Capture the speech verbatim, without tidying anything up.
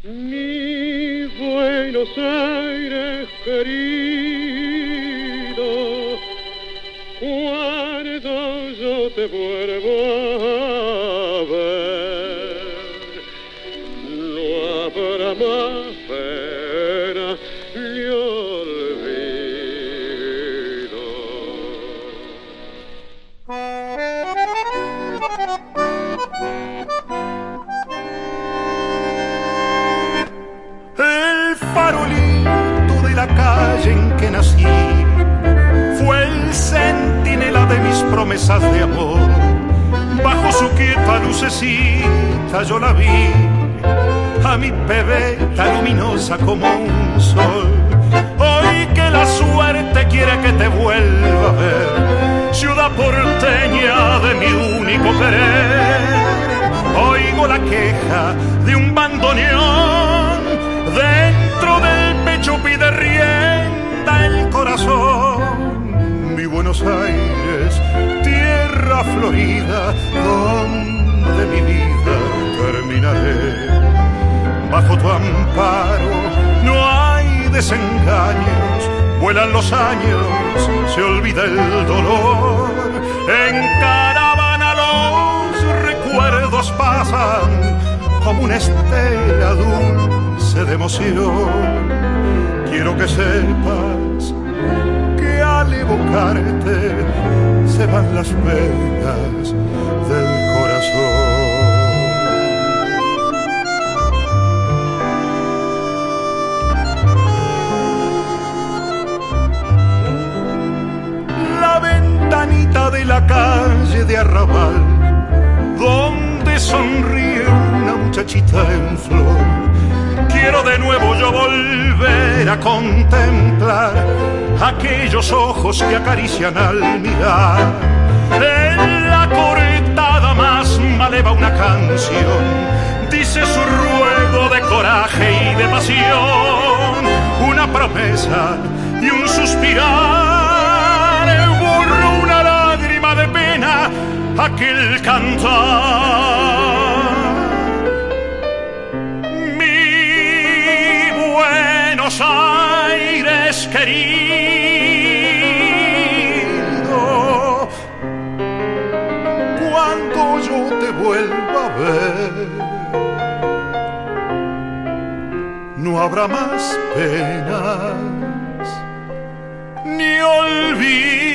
Mi Buenos Aires querido, cuando yo te vuelvo a ver, no habrá más pena ni olvido. El farolito de la calle en que nací fue el centinela de mis promesas de amor. Bajo su quieta lucecita yo la vi, a mi pebeta luminosa como un sol. Hoy que la suerte quiere que te vuelva a ver, ciudad porteña de mi único querer, oigo la queja de un bandoneón, dentro del pecho pide rienda el corazón. Mi Buenos Aires, tierra florida, donde mi vida terminaré. Bajo tu amparo no hay desengaños, vuelan los años, se olvida el dolor. En caravana los recuerdos pasan como una estela dulce de emoción. Quiero que sepas que al evocarte se van las penas del corazón. La ventanita de la calle de Arrabal, donde sonríe una muchachita en flor. Quiero de nuevo yo volver a contemplar aquellos ojos que acarician al mirar. En la cortada más maleva una canción dice su ruego de coraje y de pasión. Una promesa y un suspirar, borro una lágrima de pena, aquel cantar. Mi Buenos Aires querido, cuando yo te vuelva a ver, no habrá más penas ni olvidos.